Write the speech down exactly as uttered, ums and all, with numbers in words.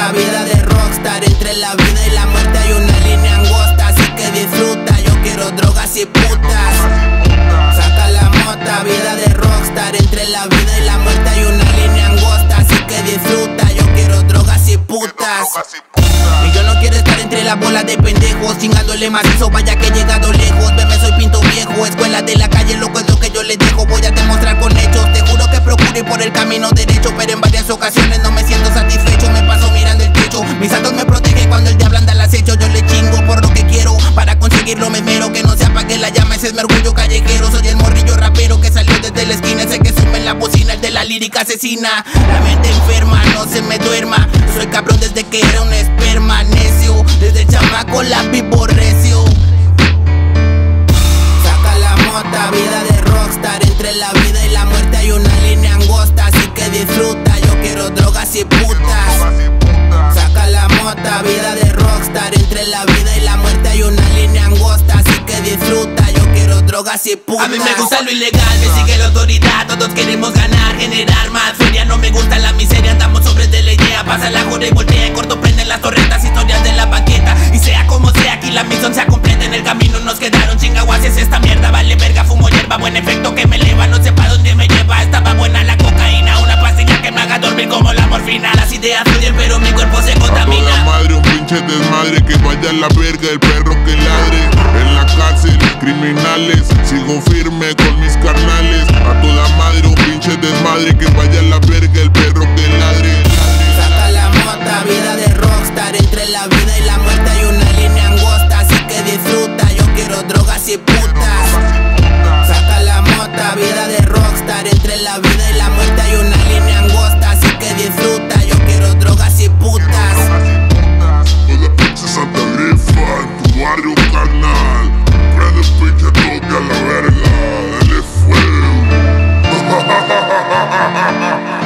mota, vida de rockstar. Entre la vida y la muerte hay una línea angosta, así que disfruta. Yo quiero drogas y putas. Saca la mota, vida de rockstar. Entre la vida y la muerte hay una línea angosta, así que disfruta. Yo quiero drogas y putas. Y yo no quiero estar entre las bolas de pendejos, chingándole macizo, vaya que he llegado lejos. Bebé, soy pinto viejo, escuela de la calle, loco es lo que yo les dejo. Voy a demostrar con hechos, te juro que procuro ir por el camino derecho, pero en varias ocasiones no me siento satisfecho. Me paso mirando el techo, mis santos me protegen cuando el diablo anda al acecho. Yo le chingo por lo que quiero, para conseguirlo me esmero. Que no se apague la llama, ese es mi orgullo callejero. Soy el morrillo rapero que salió desde la esquina, ese que sube en la bocina, el de la lírica asesina. La mente enferma, no se me duerma, yo soy cabrón desde que era un esperma necio. Desde chamaco la vivo recio. Saca la mota, vida de rockstar. Entre la vida y la muerte hay una línea angosta, así que disfruta. Yo quiero drogas y putas. Saca la mota, vida de rockstar. Entre la vida y la muerte hay una línea angosta, así que disfruta. Yo quiero drogas y putas. A mí me gusta lo ilegal, me sigue la autoridad. Todos queremos ganar, generar más feria. No me gusta la miseria, andamos sobre de la idea. Pasa la jura y voltea, en corto prenden las torretas, historias de la banqueta. Y sea como sea, aquí la misión se completa. En el camino nos quedaron chingaguases, esta mierda vale verga. Fumo hierba, buen efecto que me eleva. No sé pa' dónde me lleva, estaba buena la cocaína. Una pastilla que me haga dormir como la morfina. Las ideas fluyen pero mi cuerpo se contamina. A toda madre, un pinche desmadre, que vaya a la verga el perro que ladre. En la cárcel, criminales, sigo firme con mis carnales. A toda madre, un pinche desmadre, que vaya a la verga el perro que ladre. Saca la mota, vida de rockstar. Entre la vida y la muerte hay una línea angosta, así que disfruta. Yo quiero drogas y putas. Saca la mota, vida de rockstar. Entre la vida y la muerte hay una línea angosta, así que disfruta. Yo quiero drogas y putas. Toda pinche Santa Grifa en tu barrio, carnal. Prende el pinche toque a la verga, dale fuego.